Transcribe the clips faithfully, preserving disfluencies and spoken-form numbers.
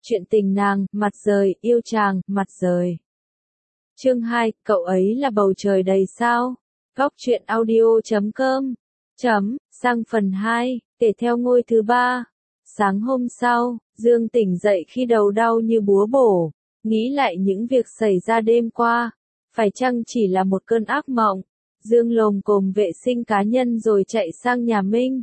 Chuyện tình nàng, mặt rời, yêu chàng, mặt rời. Chương hai, cậu ấy là bầu trời đầy sao. Góc truyện audio chấm com. Chấm, sang phần hai, kể theo ngôi thứ ba. Sáng hôm sau, Dương tỉnh dậy khi đầu đau như búa bổ, nghĩ lại những việc xảy ra đêm qua. Phải chăng chỉ là một cơn ác mộng? Dương lồm cồm vệ sinh cá nhân rồi chạy sang nhà Minh.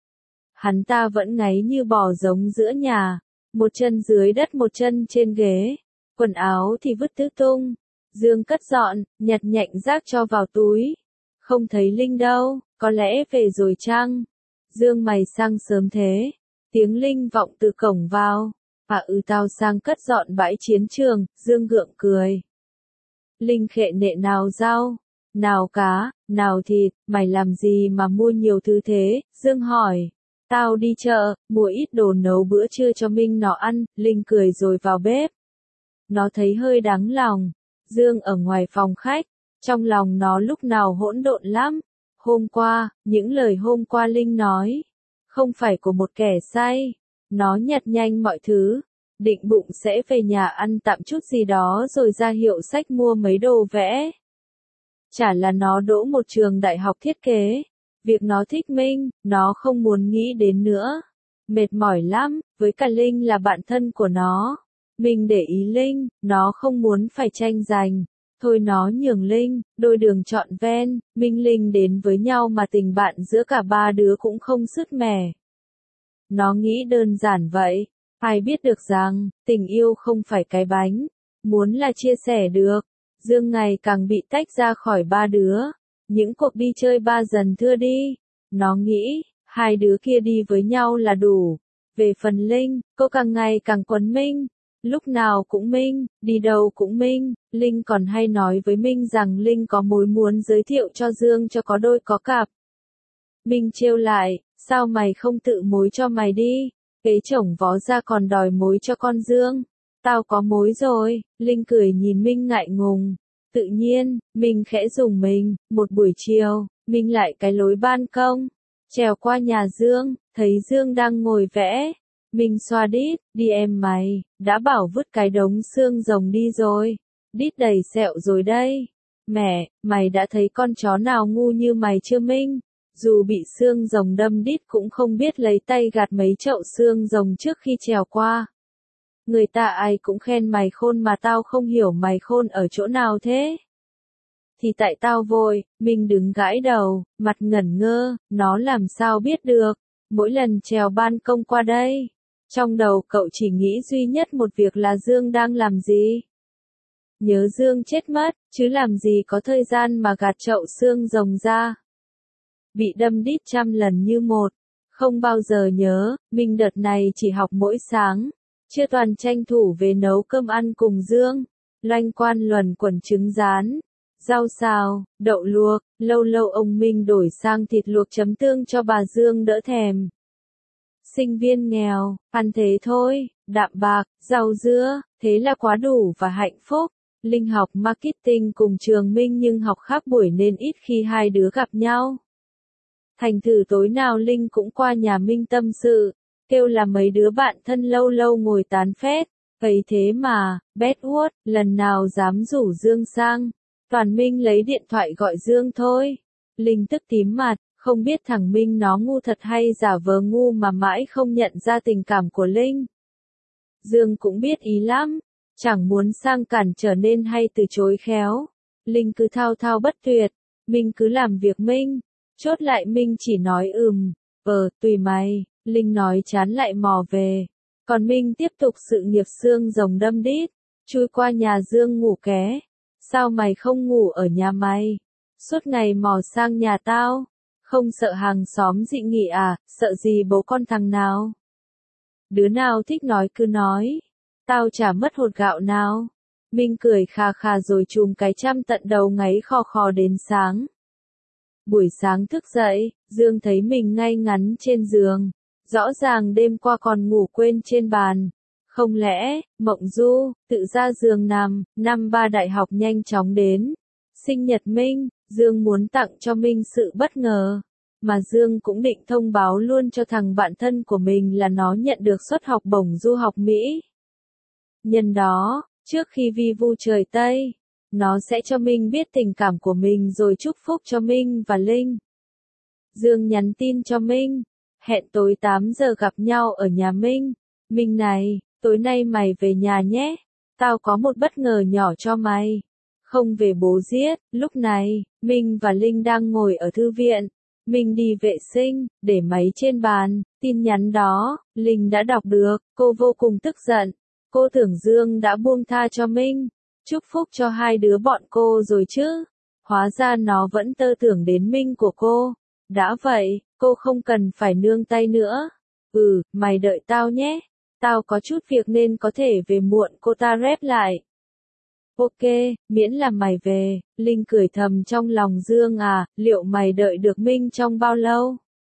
Hắn ta vẫn ngáy như bò giống giữa nhà, một chân dưới đất một chân trên ghế, quần áo thì vứt tứ tung. Dương cất dọn, nhặt nhạnh rác cho vào túi. Không thấy Linh đâu, có lẽ về rồi chăng? Dương mày sang sớm thế. Tiếng Linh vọng từ cổng vào. À ừ tao sang cất dọn bãi chiến trường, Dương gượng cười. Linh khệ nệ nào rau, nào cá, nào thịt, mày làm gì mà mua nhiều thứ thế? Dương hỏi. Tao đi chợ, mua ít đồ nấu bữa trưa cho Minh nó ăn. Linh cười rồi vào bếp. Nó thấy hơi đáng lòng. Dương ở ngoài phòng khách, trong lòng nó lúc nào hỗn độn lắm. Hôm qua, những lời hôm qua Linh nói, không phải của một kẻ say. Nó nhặt nhanh mọi thứ, định bụng sẽ về nhà ăn tạm chút gì đó rồi ra hiệu sách mua mấy đồ vẽ. Chả là nó đỗ một trường đại học thiết kế. Việc nó thích Minh, nó không muốn nghĩ đến nữa. Mệt mỏi lắm, với cả Linh là bạn thân của nó. Mình để ý Linh, nó không muốn phải tranh giành. Thôi nó nhường Linh, đôi đường trọn ven, Minh Linh đến với nhau mà tình bạn giữa cả ba đứa cũng không sứt mẻ. Nó nghĩ đơn giản vậy, ai biết được rằng, tình yêu không phải cái bánh, muốn là chia sẻ được. Dương ngày càng bị tách ra khỏi ba đứa. Những cuộc đi chơi ba dần thưa đi. Nó nghĩ, hai đứa kia đi với nhau là đủ. Về phần Linh, cô càng ngày càng quấn Minh. Lúc nào cũng Minh, đi đâu cũng Minh. Linh còn hay nói với Minh rằng Linh có mối muốn giới thiệu cho Dương cho có đôi có cặp. Minh trêu lại, sao mày không tự mối cho mày đi? Kế chổng vó ra còn đòi mối cho con Dương. Tao có mối rồi. Linh cười nhìn Minh ngại ngùng. Tự nhiên, Minh khẽ dùng mình. Một buổi chiều, Minh lại cái lối ban công, trèo qua nhà Dương, thấy Dương đang ngồi vẽ. Minh xoa đít, đi em mày, đã bảo vứt cái đống xương rồng đi rồi. Đít đầy sẹo rồi đây. Mẹ, mày đã thấy con chó nào ngu như mày chưa Minh? Dù bị xương rồng đâm đít cũng không biết lấy tay gạt mấy chậu xương rồng trước khi trèo qua. Người ta ai cũng khen mày khôn mà tao không hiểu mày khôn ở chỗ nào thế. Thì tại tao vội. Minh đứng gãi đầu, mặt ngẩn ngơ, nó làm sao biết được. Mỗi lần trèo ban công qua đây, trong đầu cậu chỉ nghĩ duy nhất một việc là Dương đang làm gì. Nhớ Dương chết mất, chứ làm gì có thời gian mà gạt chậu xương rồng ra. Bị đâm đít trăm lần như một, không bao giờ nhớ. Minh đợt này chỉ học mỗi sáng, chưa toàn tranh thủ về nấu cơm ăn cùng Dương. Loanh quan luẩn quẩn trứng rán, rau xào, đậu luộc. Lâu lâu ông Minh đổi sang thịt luộc chấm tương cho bà Dương đỡ thèm. Sinh viên nghèo, ăn thế thôi, đạm bạc, rau dưa, thế là quá đủ và hạnh phúc. Linh học marketing cùng trường Minh nhưng học khác buổi nên ít khi hai đứa gặp nhau. Thành thử tối nào Linh cũng qua nhà Minh tâm sự, kêu là mấy đứa bạn thân lâu lâu ngồi tán phét. Ấy thế mà, Bedwood, lần nào dám rủ Dương sang. Toàn Minh lấy điện thoại gọi Dương thôi. Linh tức tím mặt, không biết thằng Minh nó ngu thật hay giả vờ ngu mà mãi không nhận ra tình cảm của Linh. Dương cũng biết ý lắm, chẳng muốn sang cản trở nên hay từ chối khéo. Linh cứ thao thao bất tuyệt, Minh cứ làm việc Minh. Chốt lại Minh chỉ nói ừm, ờ, tùy mày. Linh nói chán lại mò về. Còn Minh tiếp tục sự nghiệp xương rồng đâm đít, chui qua nhà Dương ngủ ké. Sao mày không ngủ ở nhà mày? Suốt ngày mò sang nhà tao. Không sợ hàng xóm dị nghị à, sợ gì bố con thằng nào? Đứa nào thích nói cứ nói. Tao chả mất hột gạo nào. Minh cười khà khà rồi chùm cái chăm tận đầu ngáy khò khò đến sáng. Buổi sáng thức dậy, Dương thấy mình ngay ngắn trên giường. Rõ ràng đêm qua còn ngủ quên trên bàn. Không lẽ, mộng du, tự ra giường nằm. Năm ba đại học nhanh chóng đến. Sinh nhật Minh, Dương muốn tặng cho Minh sự bất ngờ. Mà Dương cũng định thông báo luôn cho thằng bạn thân của mình là nó nhận được suất học bổng du học Mỹ. Nhân đó, trước khi vi vu trời Tây, nó sẽ cho Minh biết tình cảm của mình rồi chúc phúc cho Minh và Linh. Dương nhắn tin cho Minh, hẹn tối tám giờ gặp nhau ở nhà Minh. Minh này, tối nay mày về nhà nhé, tao có một bất ngờ nhỏ cho mày. Không về bố giết. Lúc này, Minh và Linh đang ngồi ở thư viện. Minh đi vệ sinh, để máy trên bàn, tin nhắn đó, Linh đã đọc được, cô vô cùng tức giận. Cô tưởng Dương đã buông tha cho Minh, chúc phúc cho hai đứa bọn cô rồi chứ. Hóa ra nó vẫn tơ tưởng đến Minh của cô. Đã vậy, cô không cần phải nương tay nữa. Ừ, mày đợi tao nhé. Tao có chút việc nên có thể về muộn, cô ta rep lại. Ok, miễn là mày về. Linh cười thầm trong lòng Dương à, liệu mày đợi được Minh trong bao lâu?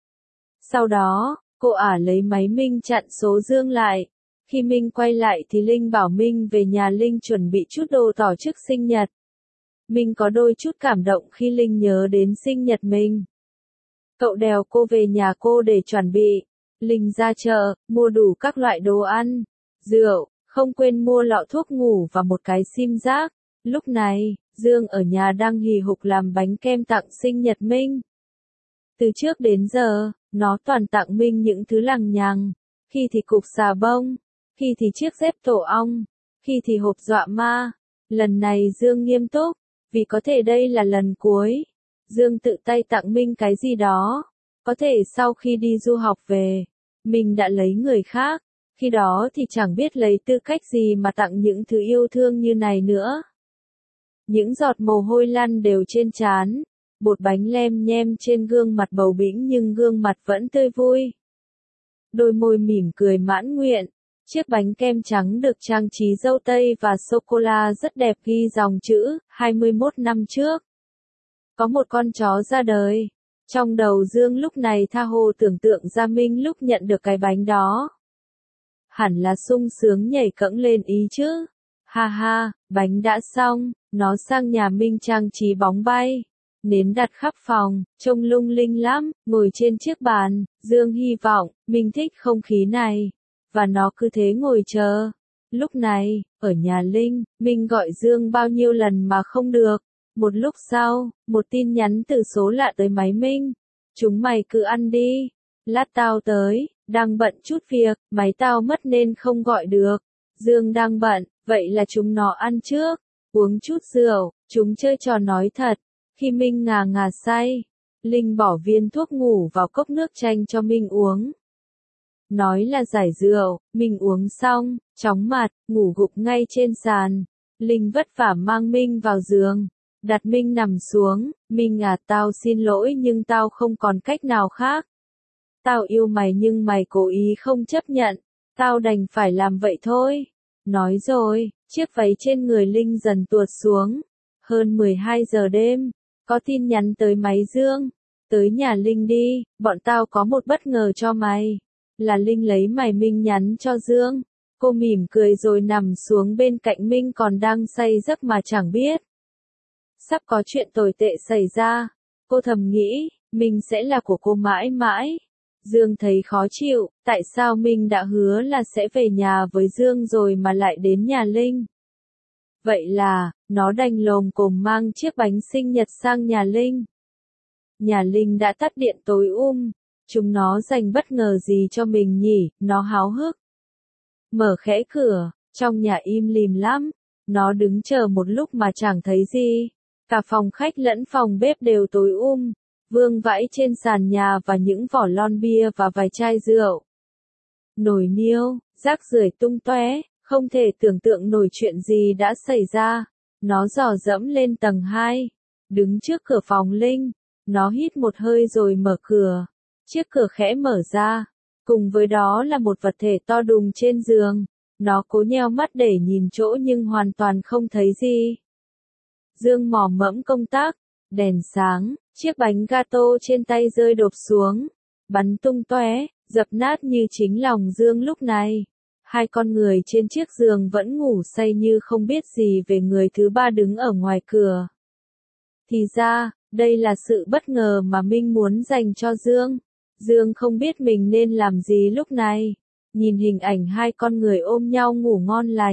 Sau đó, cô ả lấy máy Minh chặn số Dương lại. Khi Minh quay lại thì Linh bảo Minh về nhà Linh chuẩn bị chút đồ tổ chức sinh nhật. Minh có đôi chút cảm động khi Linh nhớ đến sinh nhật mình. Cậu đèo cô về nhà cô để chuẩn bị. Linh ra chợ, mua đủ các loại đồ ăn, rượu, không quên mua lọ thuốc ngủ và một cái sim giác. Lúc này, Dương ở nhà đang hì hục làm bánh kem tặng sinh nhật Minh. Từ trước đến giờ, nó toàn tặng Minh những thứ lằng nhằng. Khi thì cục xà bông, khi thì chiếc dép tổ ong, khi thì hộp dọa ma. Lần này Dương nghiêm túc, vì có thể đây là lần cuối. Dương tự tay tặng Minh cái gì đó. Có thể sau khi đi du học về, Minh đã lấy người khác. Khi đó thì chẳng biết lấy tư cách gì mà tặng những thứ yêu thương như này nữa. Những giọt mồ hôi lăn đều trên trán, bột bánh lem nhem trên gương mặt bầu bĩnh nhưng gương mặt vẫn tươi vui. Đôi môi mỉm cười mãn nguyện, chiếc bánh kem trắng được trang trí dâu tây và sô-cô-la rất đẹp ghi dòng chữ, hai mươi mốt năm trước. Có một con chó ra đời. Trong đầu Dương lúc này tha hồ tưởng tượng ra Minh lúc nhận được cái bánh đó. Hẳn là sung sướng nhảy cẫng lên ý chứ. Ha ha, bánh đã xong, nó sang nhà Minh trang trí bóng bay. Nến đặt khắp phòng, trông lung linh lắm, ngồi trên chiếc bàn, Dương hy vọng, Minh thích không khí này. Và nó cứ thế ngồi chờ. Lúc này, ở nhà Linh, Minh gọi Dương bao nhiêu lần mà không được. Một lúc sau, một tin nhắn từ số lạ tới máy Minh. Chúng mày cứ ăn đi. Lát tao tới, đang bận chút việc, máy tao mất nên không gọi được. Dương đang bận, vậy là chúng nó ăn trước, uống chút rượu, chúng chơi trò nói thật. Khi Minh ngà ngà say, Linh bỏ viên thuốc ngủ vào cốc nước chanh cho Minh uống. Nói là giải rượu, Minh uống xong, chóng mặt, ngủ gục ngay trên sàn. Linh vất vả mang Minh vào giường, đặt Minh nằm xuống. Minh à, tao xin lỗi nhưng tao không còn cách nào khác. Tao yêu mày nhưng mày cố ý không chấp nhận, tao đành phải làm vậy thôi. Nói rồi, chiếc váy trên người Linh dần tuột xuống. Hơn mười hai giờ đêm, có tin nhắn tới máy Dương. Tới nhà Linh đi, bọn tao có một bất ngờ cho mày. Là Linh lấy mày. Minh nhắn cho Dương. Cô mỉm cười rồi nằm xuống bên cạnh Minh còn đang say giấc mà chẳng biết. Sắp có chuyện tồi tệ xảy ra. Cô thầm nghĩ, Minh sẽ là của cô mãi mãi. Dương thấy khó chịu, tại sao Minh đã hứa là sẽ về nhà với Dương rồi mà lại đến nhà Linh? Vậy là, nó đành lồm cồm mang chiếc bánh sinh nhật sang nhà Linh. Nhà Linh đã tắt điện tối um. Chúng nó dành bất ngờ gì cho mình nhỉ? Nó háo hức. Mở khẽ cửa, trong nhà im lìm lắm. Nó đứng chờ một lúc mà chẳng thấy gì. Cả phòng khách lẫn phòng bếp đều tối um. Vương vãi trên sàn nhà và những vỏ lon bia và vài chai rượu. Nồi niêu, rác rưởi tung tóe, không thể tưởng tượng nổi chuyện gì đã xảy ra. Nó dò dẫm lên tầng hai, đứng trước cửa phòng Linh. Nó hít một hơi rồi mở cửa. Chiếc cửa khẽ mở ra. Cùng với đó là một vật thể to đùng trên giường. Nó cố nheo mắt để nhìn chỗ nhưng hoàn toàn không thấy gì. Dương mò mẫm công tác. Đèn sáng, chiếc bánh gato trên tay rơi đột xuống. Bắn tung tóe, dập nát như chính lòng Dương lúc này. Hai con người trên chiếc giường vẫn ngủ say như không biết gì về người thứ ba đứng ở ngoài cửa. Thì ra, đây là sự bất ngờ mà Minh muốn dành cho Dương. Dương không biết mình nên làm gì lúc này. Nhìn hình ảnh hai con người ôm nhau ngủ ngon lành,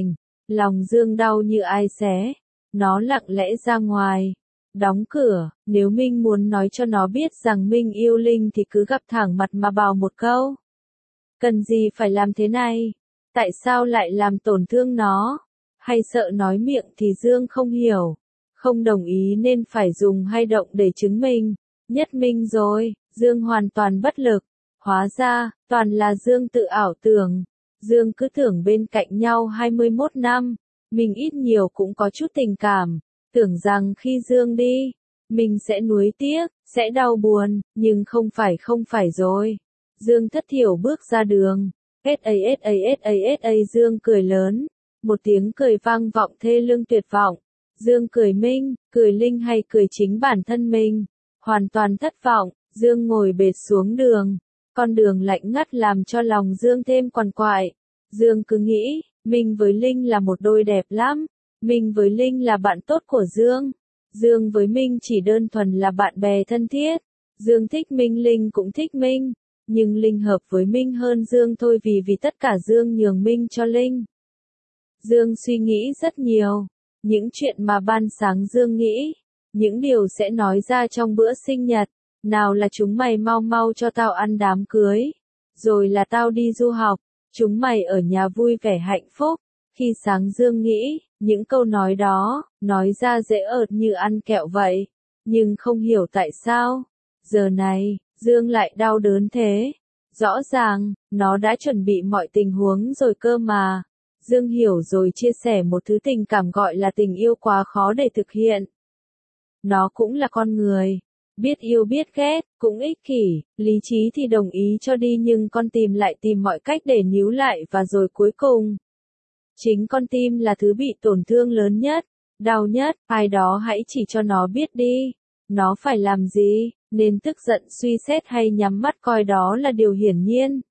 Lòng Dương đau như ai xé. Nó lặng lẽ ra ngoài. Đóng cửa, nếu Minh muốn nói cho nó biết rằng Minh yêu Linh thì cứ gặp thẳng mặt mà bảo một câu. Cần gì phải làm thế này? Tại sao lại làm tổn thương nó? Hay sợ nói miệng thì Dương không hiểu. Không đồng ý nên phải dùng hành động để chứng minh. Nhất minh rồi, Dương hoàn toàn bất lực. Hóa ra, toàn là Dương tự ảo tưởng. Dương cứ tưởng bên cạnh nhau hai mươi mốt năm, mình ít nhiều cũng có chút tình cảm. Tưởng rằng khi Dương đi, mình sẽ nuối tiếc, sẽ đau buồn, nhưng không phải không phải rồi. Dương thất thiểu bước ra đường. ét a ét a ét a ét a Dương cười lớn. Một tiếng cười vang vọng thê lương tuyệt vọng. Dương cười Minh, cười Linh hay cười chính bản thân mình. Hoàn toàn thất vọng, Dương ngồi bệt xuống đường. Con đường lạnh ngắt làm cho lòng Dương thêm quằn quại. Dương cứ nghĩ, Minh với Linh là một đôi đẹp lắm. Minh với Linh là bạn tốt của Dương. Dương với Minh chỉ đơn thuần là bạn bè thân thiết. Dương thích Minh, Linh cũng thích Minh. Nhưng Linh hợp với Minh hơn Dương thôi vì vì tất cả Dương nhường Minh cho Linh. Dương suy nghĩ rất nhiều. Những chuyện mà ban sáng Dương nghĩ. Những điều sẽ nói ra trong bữa sinh nhật. Nào là chúng mày mau mau cho tao ăn đám cưới. Rồi là tao đi du học. Chúng mày ở nhà vui vẻ hạnh phúc. Khi sáng Dương nghĩ, những câu nói đó, nói ra dễ ợt như ăn kẹo vậy. Nhưng không hiểu tại sao. Giờ này, Dương lại đau đớn thế. Rõ ràng, nó đã chuẩn bị mọi tình huống rồi cơ mà. Dương hiểu rồi chia sẻ một thứ tình cảm gọi là tình yêu quá khó để thực hiện. Nó cũng là con người. Biết yêu biết ghét, cũng ích kỷ, lý trí thì đồng ý cho đi nhưng con tim lại tìm mọi cách để níu lại và rồi cuối cùng. Chính con tim là thứ bị tổn thương lớn nhất, đau nhất, ai đó hãy chỉ cho nó biết đi. Nó phải làm gì, nên tức giận suy xét hay nhắm mắt coi đó là điều hiển nhiên.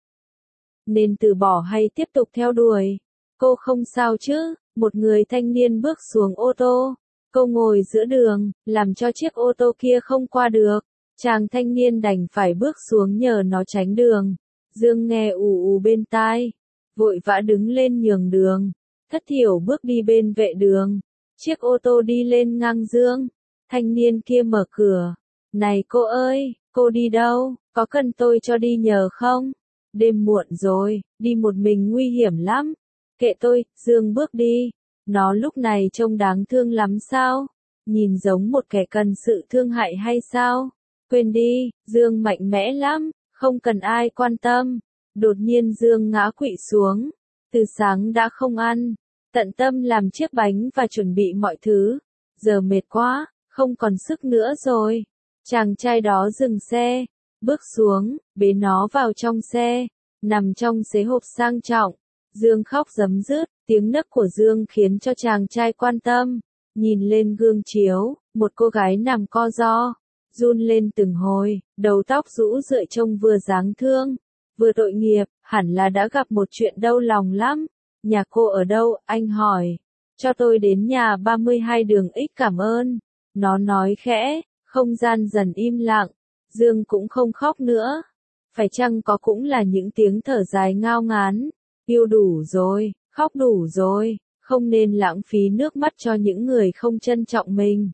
Nên từ bỏ hay tiếp tục theo đuổi. Cô không sao chứ, một người thanh niên bước xuống ô tô. Cô ngồi giữa đường, làm cho chiếc ô tô kia không qua được. Chàng thanh niên đành phải bước xuống nhờ nó tránh đường. Dương nghe ù ù bên tai. Vội vã đứng lên nhường đường. Thất thiểu bước đi bên vệ đường. Chiếc ô tô đi lên ngang Dương. Thanh niên kia mở cửa. Này cô ơi, cô đi đâu, có cần tôi cho đi nhờ không? Đêm muộn rồi, đi một mình nguy hiểm lắm. Kệ tôi, Dương bước đi. Nó lúc này trông đáng thương lắm sao? Nhìn giống một kẻ cần sự thương hại hay sao? Quên đi, Dương mạnh mẽ lắm, không cần ai quan tâm. Đột nhiên Dương ngã quỵ xuống. Từ sáng đã không ăn. Tận tâm làm chiếc bánh và chuẩn bị mọi thứ. Giờ mệt quá, không còn sức nữa rồi. Chàng trai đó dừng xe. Bước xuống, bế nó vào trong xe. Nằm trong xế hộp sang trọng. Dương khóc rấm rứt, tiếng nấc của Dương khiến cho chàng trai quan tâm. Nhìn lên gương chiếu, một cô gái nằm co ro, run lên từng hồi, đầu tóc rũ rượi trông vừa dáng thương, vừa tội nghiệp, hẳn là đã gặp một chuyện đau lòng lắm. Nhà cô ở đâu, anh hỏi. Cho tôi đến nhà ba mươi hai đường X cảm ơn. Nó nói khẽ, không gian dần im lặng, Dương cũng không khóc nữa. Phải chăng có cũng là những tiếng thở dài ngao ngán. Yêu đủ rồi, khóc đủ rồi, không nên lãng phí nước mắt cho những người không trân trọng mình.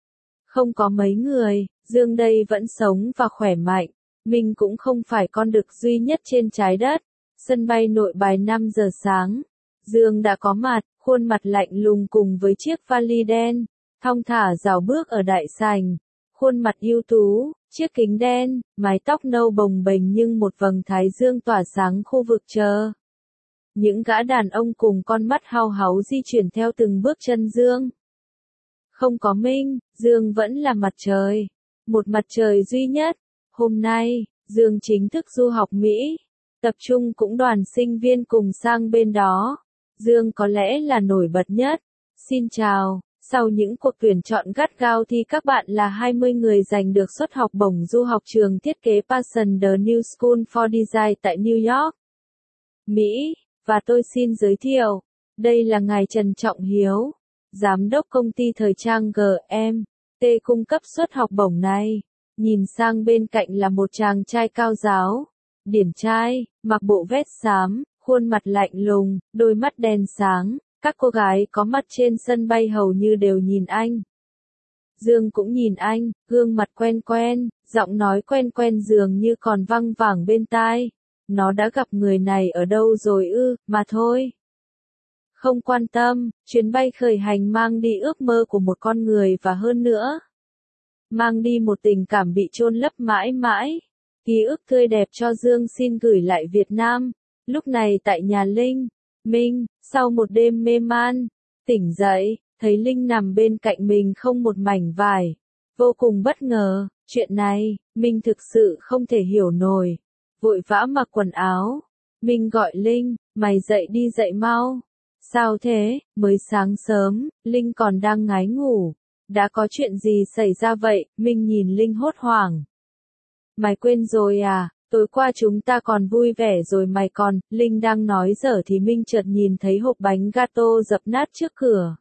Không có mấy người, Dương đây vẫn sống và khỏe mạnh. Mình cũng không phải con đực duy nhất trên trái đất. Sân bay Nội Bài năm giờ sáng. Dương đã có mặt, khuôn mặt lạnh lùng cùng với chiếc vali đen. Thong thả rảo bước ở đại sảnh. Khuôn mặt ưu tú, chiếc kính đen, mái tóc nâu bồng bềnh nhưng một vầng thái dương tỏa sáng khu vực chờ. Những gã đàn ông cùng con mắt hao háu di chuyển theo từng bước chân Dương. Không có Minh, Dương vẫn là mặt trời. Một mặt trời duy nhất. Hôm nay, Dương chính thức du học Mỹ. Tập trung cũng đoàn sinh viên cùng sang bên đó. Dương có lẽ là nổi bật nhất. Xin chào, sau những cuộc tuyển chọn gắt gao thì các bạn là hai mươi người giành được suất học bổng du học trường thiết kế Parsons The New School for Design tại New York, Mỹ. Và tôi xin giới thiệu, đây là ngài Trần Trọng Hiếu, giám đốc công ty thời trang giê em tê cung cấp suất học bổng này. Nhìn sang bên cạnh là một chàng trai cao giáo, điển trai, mặc bộ vest xám, khuôn mặt lạnh lùng, đôi mắt đen sáng, Các cô gái có mặt trên sân bay hầu như đều nhìn anh. Dương cũng nhìn anh, gương mặt quen quen, giọng nói quen quen dường như còn văng vẳng bên tai. Nó đã gặp người này ở đâu rồi ư, mà thôi. Không quan tâm, chuyến bay khởi hành mang đi ước mơ của một con người và hơn nữa. Mang đi một tình cảm bị chôn lấp mãi mãi. Ký ức tươi đẹp cho Dương xin gửi lại Việt Nam. Lúc này tại nhà Linh, Minh, sau một đêm mê man, tỉnh dậy, thấy Linh nằm bên cạnh mình không một mảnh vải. Vô cùng bất ngờ, chuyện này, Minh thực sự không thể hiểu nổi. Vội vã mặc quần áo. Minh gọi Linh, mày dậy đi dậy mau. Sao thế, mới sáng sớm, Linh còn đang ngái ngủ. Đã có chuyện gì xảy ra vậy? Minh nhìn Linh hốt hoảng. Mày quên rồi à, tối qua chúng ta còn vui vẻ rồi mày còn, Linh đang nói dở thì Minh chợt nhìn thấy hộp bánh gato dập nát trước cửa.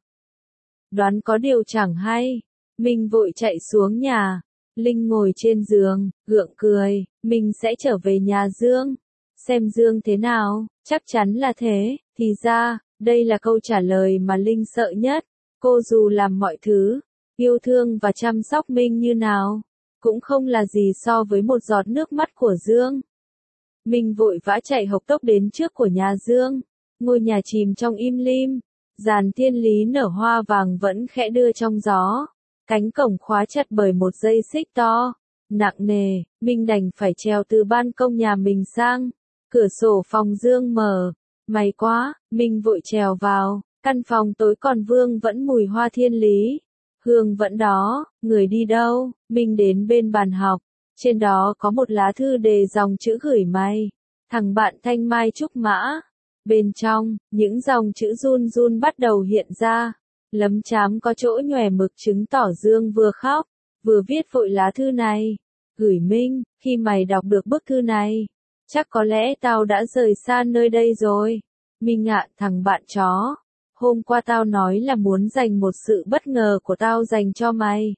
Đoán có điều chẳng hay, Minh vội chạy xuống nhà. Linh ngồi trên giường, gượng cười, mình sẽ trở về nhà Dương. Xem Dương thế nào, chắc chắn là thế, thì ra, đây là câu trả lời mà Linh sợ nhất. Cô dù làm mọi thứ, yêu thương và chăm sóc Minh như nào, cũng không là gì so với một giọt nước mắt của Dương. Minh vội vã chạy hộc tốc đến trước của nhà Dương. Ngôi nhà chìm trong im lim, giàn thiên lý nở hoa vàng vẫn khẽ đưa trong gió. Cánh cổng khóa chặt bởi một dây xích to, nặng nề, Minh đành phải trèo từ ban công nhà mình sang. Cửa sổ phòng Dương mở, may quá, Minh vội trèo vào, căn phòng tối còn vương vẫn mùi hoa thiên lý. Hương vẫn đó, người đi đâu? Minh đến bên bàn học, trên đó có một lá thư đề dòng chữ gửi mày, thằng bạn Thanh Mai Trúc Mã. Bên trong, những dòng chữ run run bắt đầu hiện ra. Lấm chám có chỗ nhòe mực chứng tỏ Dương vừa khóc, vừa viết vội lá thư này. Gửi Minh, khi mày đọc được bức thư này, chắc có lẽ tao đã rời xa nơi đây rồi. Minh ạ, thằng bạn chó. Hôm qua tao nói là muốn dành một sự bất ngờ của tao dành cho mày.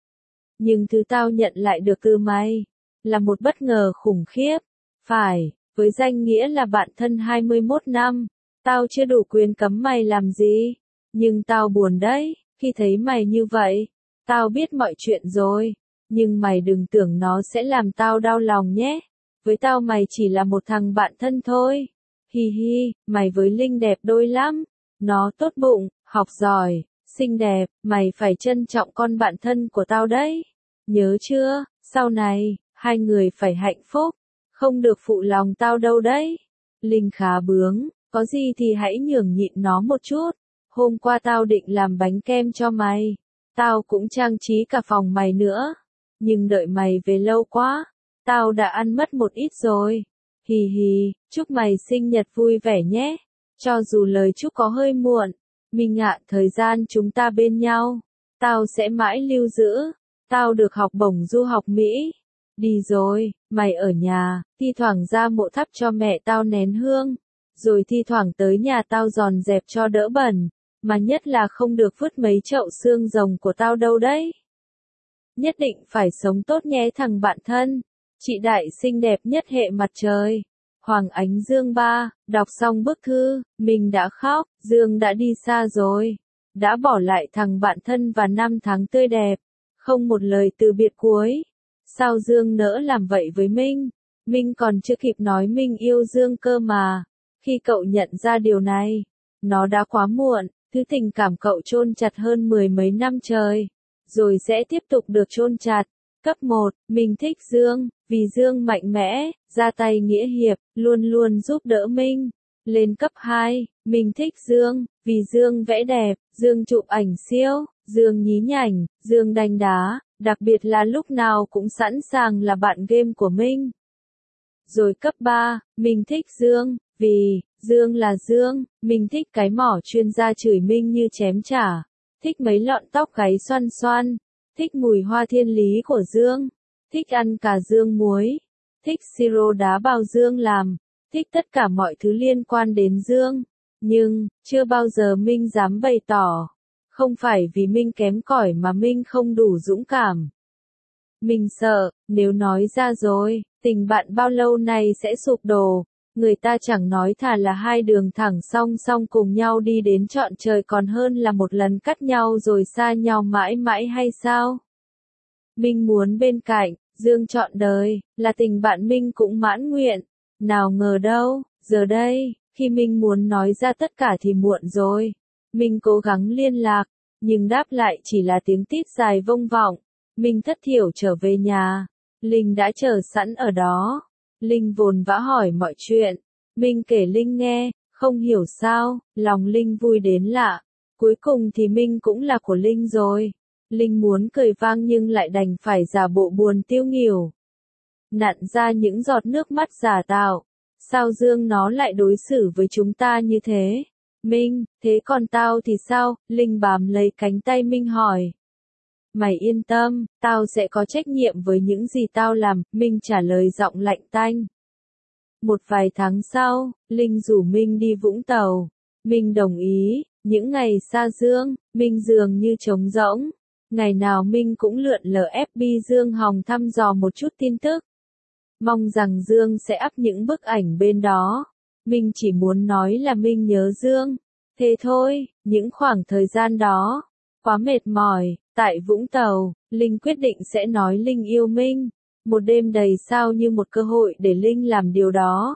Nhưng thứ tao nhận lại được từ mày, là một bất ngờ khủng khiếp. Phải, với danh nghĩa là bạn thân hai mươi mốt năm, tao chưa đủ quyền cấm mày làm gì. Nhưng tao buồn đấy, khi thấy mày như vậy. Tao biết mọi chuyện rồi, nhưng mày đừng tưởng nó sẽ làm tao đau lòng nhé. Với tao mày chỉ là một thằng bạn thân thôi. Hi hi, mày với Linh đẹp đôi lắm. Nó tốt bụng, học giỏi, xinh đẹp, mày phải trân trọng con bạn thân của tao đấy. Nhớ chưa, sau này, hai người phải hạnh phúc, không được phụ lòng tao đâu đấy. Linh khá bướng, có gì thì hãy nhường nhịn nó một chút. Hôm qua tao định làm bánh kem cho mày, tao cũng trang trí cả phòng mày nữa. Nhưng đợi mày về lâu quá, tao đã ăn mất một ít rồi. Hì hì, chúc mày sinh nhật vui vẻ nhé. Cho dù lời chúc có hơi muộn, Minh ạ, thời gian chúng ta bên nhau, tao sẽ mãi lưu giữ. Tao được học bổng du học Mỹ. Đi rồi, mày ở nhà, thi thoảng ra mộ thắp cho mẹ tao nén hương, rồi thi thoảng tới nhà tao dọn dẹp cho đỡ bẩn, mà nhất là không được vứt mấy chậu xương rồng của tao đâu đấy. Nhất định phải sống tốt nhé thằng bạn thân. Chị đại xinh đẹp nhất hệ mặt trời. Hoàng Ánh Dương ba, đọc xong bức thư, mình đã khóc, Dương đã đi xa rồi. Đã bỏ lại thằng bạn thân và năm tháng tươi đẹp. Không một lời từ biệt cuối. Sao Dương nỡ làm vậy với Minh? Minh còn chưa kịp nói Minh yêu Dương cơ mà. Khi cậu nhận ra điều này, nó đã quá muộn. Thứ tình cảm cậu chôn chặt hơn mười mấy năm trời, rồi sẽ tiếp tục được chôn chặt. Cấp một, mình thích Dương, vì Dương mạnh mẽ, ra tay nghĩa hiệp, luôn luôn giúp đỡ Minh. Lên cấp hai, mình thích Dương, vì Dương vẽ đẹp, Dương chụp ảnh siêu, Dương nhí nhảnh, Dương đánh đá, đặc biệt là lúc nào cũng sẵn sàng là bạn game của Minh. Rồi cấp ba, mình thích Dương, vì Dương là Dương, mình thích cái mỏ chuyên gia chửi Minh như chém chả, thích mấy lọn tóc gáy xoăn xoăn, thích mùi hoa thiên lý của Dương, thích ăn cà Dương muối, thích siro đá bào Dương làm, thích tất cả mọi thứ liên quan đến Dương. Nhưng, chưa bao giờ Minh dám bày tỏ. Không phải vì Minh kém cỏi mà Minh không đủ dũng cảm. Mình sợ, nếu nói ra rồi, tình bạn bao lâu nay sẽ sụp đổ. Người ta chẳng nói thà là hai đường thẳng song song cùng nhau đi đến trọn trời còn hơn là một lần cắt nhau rồi xa nhau mãi mãi hay sao? Minh muốn bên cạnh, Dương trọn đời, là tình bạn Minh cũng mãn nguyện. Nào ngờ đâu, giờ đây, khi Minh muốn nói ra tất cả thì muộn rồi. Minh cố gắng liên lạc, nhưng đáp lại chỉ là tiếng tít dài vông vọng. Minh thất thiểu trở về nhà. Linh đã chờ sẵn ở đó. Linh vồn vã hỏi mọi chuyện. Minh kể Linh nghe, không hiểu sao, lòng Linh vui đến lạ. Cuối cùng thì Minh cũng là của Linh rồi. Linh muốn cười vang nhưng lại đành phải giả bộ buồn tiêu nghỉu. Nặn ra những giọt nước mắt giả tạo. Sao Dương nó lại đối xử với chúng ta như thế? Minh, thế còn tao thì sao? Linh bám lấy cánh tay Minh hỏi. Mày yên tâm, tao sẽ có trách nhiệm với những gì tao làm, Minh trả lời giọng lạnh tanh. Một vài tháng sau, Linh rủ Minh đi Vũng Tàu. Minh đồng ý, những ngày xa Dương, Minh dường như trống rỗng. Ngày nào Minh cũng lượn lờ ép bê Dương Hồng thăm dò một chút tin tức. Mong rằng Dương sẽ up những bức ảnh bên đó. Minh chỉ muốn nói là Minh nhớ Dương. Thế thôi, những khoảng thời gian đó, quá mệt mỏi. Tại Vũng Tàu, Linh quyết định sẽ nói Linh yêu Minh. Một đêm đầy sao như một cơ hội để Linh làm điều đó.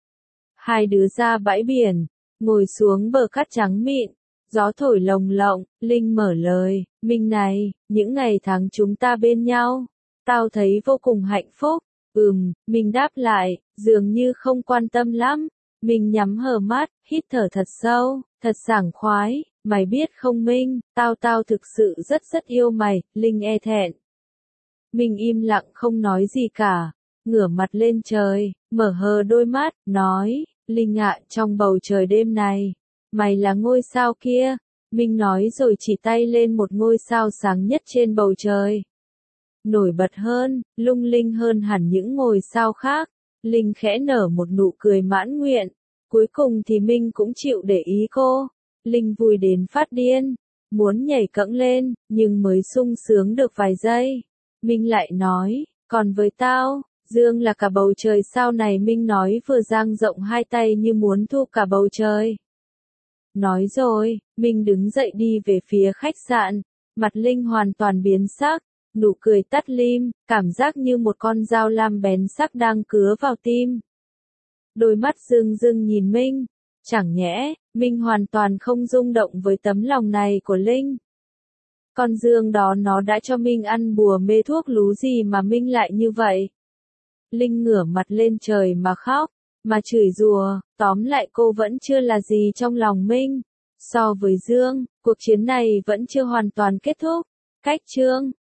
Hai đứa ra bãi biển, ngồi xuống bờ cát trắng mịn. Gió thổi lồng lộng, Linh mở lời, Minh này, những ngày tháng chúng ta bên nhau, tao thấy vô cùng hạnh phúc. Ừm, Minh đáp lại, dường như không quan tâm lắm. Minh nhắm hờ mắt, hít thở thật sâu, thật sảng khoái. Mày biết không Minh, tao tao thực sự rất rất yêu mày, Linh e thẹn. Minh im lặng không nói gì cả, ngửa mặt lên trời, mở hờ đôi mắt, nói, Linh ạ, trong bầu trời đêm này, mày là ngôi sao kia. Minh nói rồi chỉ tay lên một ngôi sao sáng nhất trên bầu trời. Nổi bật hơn, lung linh hơn hẳn những ngôi sao khác. Linh khẽ nở một nụ cười mãn nguyện. Cuối cùng thì Minh cũng chịu để ý cô. Linh vui đến phát điên, muốn nhảy cẫng lên, nhưng mới sung sướng được vài giây. Minh lại nói, còn với tao, Dương là cả bầu trời sao này. Minh nói vừa dang rộng hai tay như muốn thu cả bầu trời. Nói rồi, Minh đứng dậy đi về phía khách sạn, mặt Linh hoàn toàn biến sắc, nụ cười tắt lim, cảm giác như một con dao lam bén sắc đang cứa vào tim. Đôi mắt rưng rưng nhìn Minh, chẳng nhẽ, Minh hoàn toàn không rung động với tấm lòng này của Linh. Con Dương đó nó đã cho Minh ăn bùa mê thuốc lú gì mà Minh lại như vậy? Linh ngửa mặt lên trời mà khóc, mà chửi rủa, tóm lại cô vẫn chưa là gì trong lòng Minh. So với Dương, cuộc chiến này vẫn chưa hoàn toàn kết thúc. Cách chương